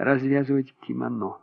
развязывать кимоно.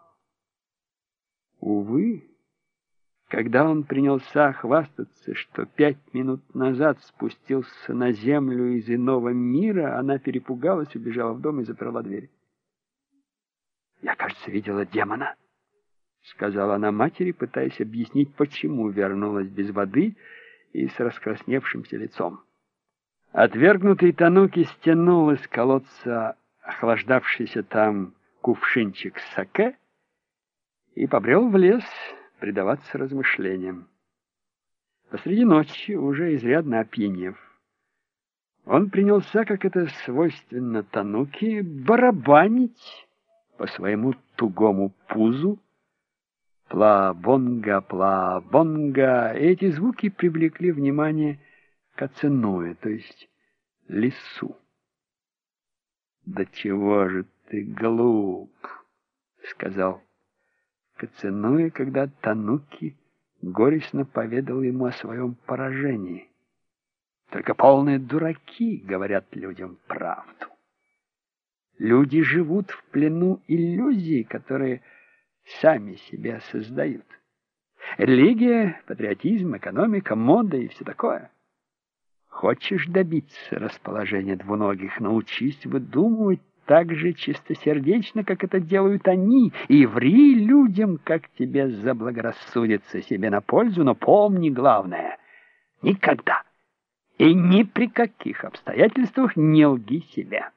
Увы, когда он принялся хвастаться, что 5 минут назад спустился на землю из иного мира, она перепугалась, убежала в дом и заперла дверь. «Я, кажется, видела демона», — сказала она матери, пытаясь объяснить, почему вернулась без воды и с раскрасневшимся лицом. Отвергнутый Тануки стянул из колодца охлаждавшийся там кувшинчик саке и побрел в лес предаваться размышлениям. Посреди ночи, уже изрядно опьянев, он принялся, как это свойственно Тануки, барабанить по своему тугому пузу «пла-бонга, пла-бонга». Эти звуки привлекли внимание Каценуэ, то есть лису. «Да чего же ты глуп», — сказал Каценуэ, когда Тануки горестно поведал ему о своем поражении. «Только полные дураки говорят людям правду. Люди живут в плену иллюзий, которые сами себя создают. Религия, патриотизм, экономика, мода и все такое. Хочешь добиться расположения двуногих, научись выдумывать так же чистосердечно, как это делают они, и ври людям, как тебе заблагорассудится, себе на пользу, но помни главное — никогда и ни при каких обстоятельствах не лги себе».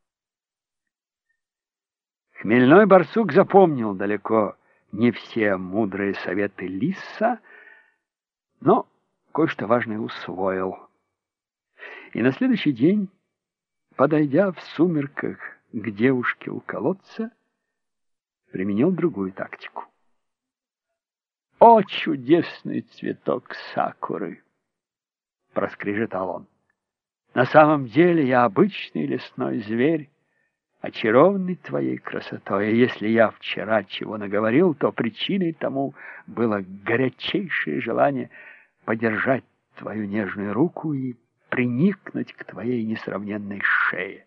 Хмельной барсук запомнил далеко не все мудрые советы лиса, но кое-что важное усвоил. И на следующий день, подойдя в сумерках к девушке у колодца, применил другую тактику. «О, чудесный цветок сакуры!» — проскрежетал он. «На самом деле я обычный лесной зверь, очарованный твоей красотой. И если я вчера чего наговорил, то причиной тому было горячейшее желание подержать твою нежную руку и приникнуть к твоей несравненной шее».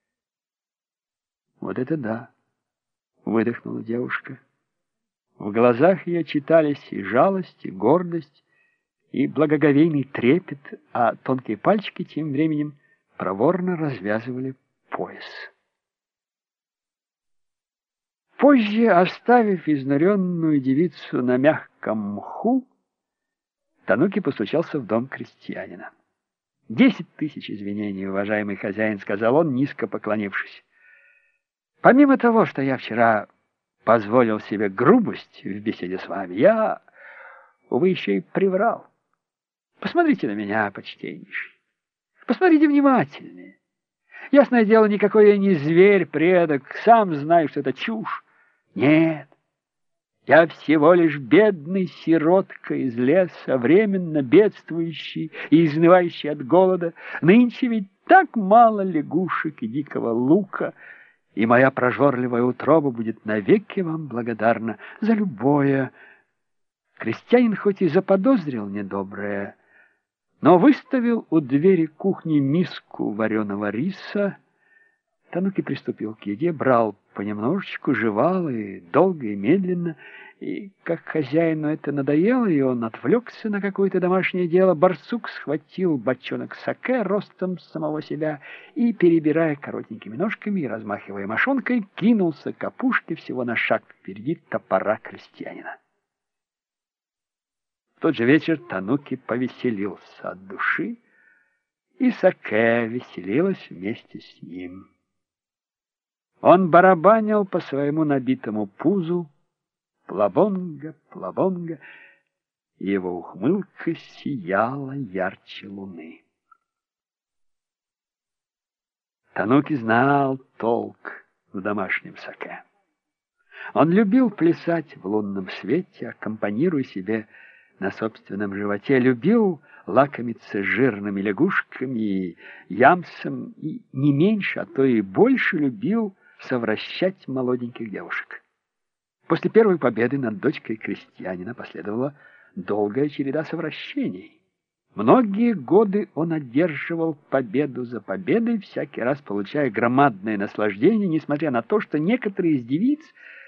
«Вот это да!» — выдохнула девушка. В глазах ее читались и жалость, и гордость, и благоговейный трепет, а тонкие пальчики тем временем проворно развязывали пояс. Позже, оставив изнуренную девицу на мягком мху, Тануки постучался в дом крестьянина. 10 тысяч извинений, уважаемый хозяин, — сказал он, низко поклонившись. Помимо того, что я вчера позволил себе грубость в беседе с вами, я, увы, еще и приврал. Посмотрите на меня, почтеннейший. Посмотрите внимательнее. Ясное дело, никакой я не зверь, предок, сам знаю, что это чушь. Нет, я всего лишь бедный сиротка из леса, временно бедствующий и изнывающий от голода. Нынче ведь так мало лягушек и дикого лука, и моя прожорливая утроба будет навеки вам благодарна за любое. Крестьянин хоть и заподозрил недоброе, но выставил у двери кухни миску вареного риса. Тануки приступил к еде, брал понемножечку, жевал и долго, и медленно. И как хозяину это надоело, и он отвлекся на какое-то домашнее дело, барсук схватил бочонок саке ростом самого себя и, перебирая коротенькими ножками и размахивая мошонкой, кинулся к опушке всего на шаг впереди топора крестьянина. В тот же вечер Тануки повеселился от души, и саке веселилась вместе с ним. Он барабанил по своему набитому пузу «Плабонга, плабонга», и его ухмылка сияла ярче луны. Тануки знал толк в домашнем саке. Он любил плясать в лунном свете, аккомпанируя себе на собственном животе, любил лакомиться жирными лягушками и ямсом, и не меньше, а то и больше любил совращать молоденьких девушек. После первой победы над дочкой крестьянина последовала долгая череда совращений. Многие годы он одерживал победу за победой, всякий раз получая громадное наслаждение, несмотря на то, что некоторые из девиц